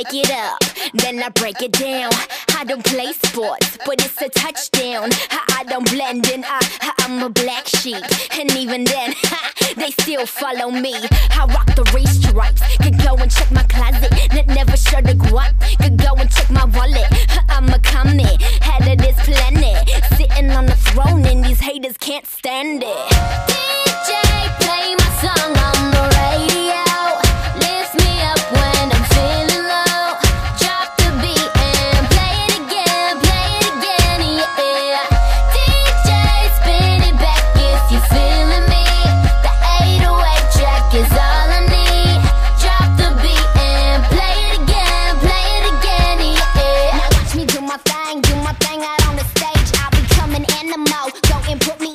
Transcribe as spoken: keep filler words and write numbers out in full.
pick it up, then I break it down. I don't play sports, but it's a touchdown. I, I don't blend in, I, I'm a black sheep. And even then, they still follow me. I rock the race stripes, could go and check my closet. N never sure to go up, could go and check my wallet. I'm a comet, head of this planet, sitting on the throne and these haters can't stand it. D J, play my song on the radio. Lift me up when I'm feeling low. Drop the beat and play it again, play it again, yeah. D J, spin it back if you're feeling me. The eight oh eight track is all I need. Drop the beat and play it again, play it again, yeah. Now watch me do my thing, do my thing out on the stage. I'll be coming animal, go and put me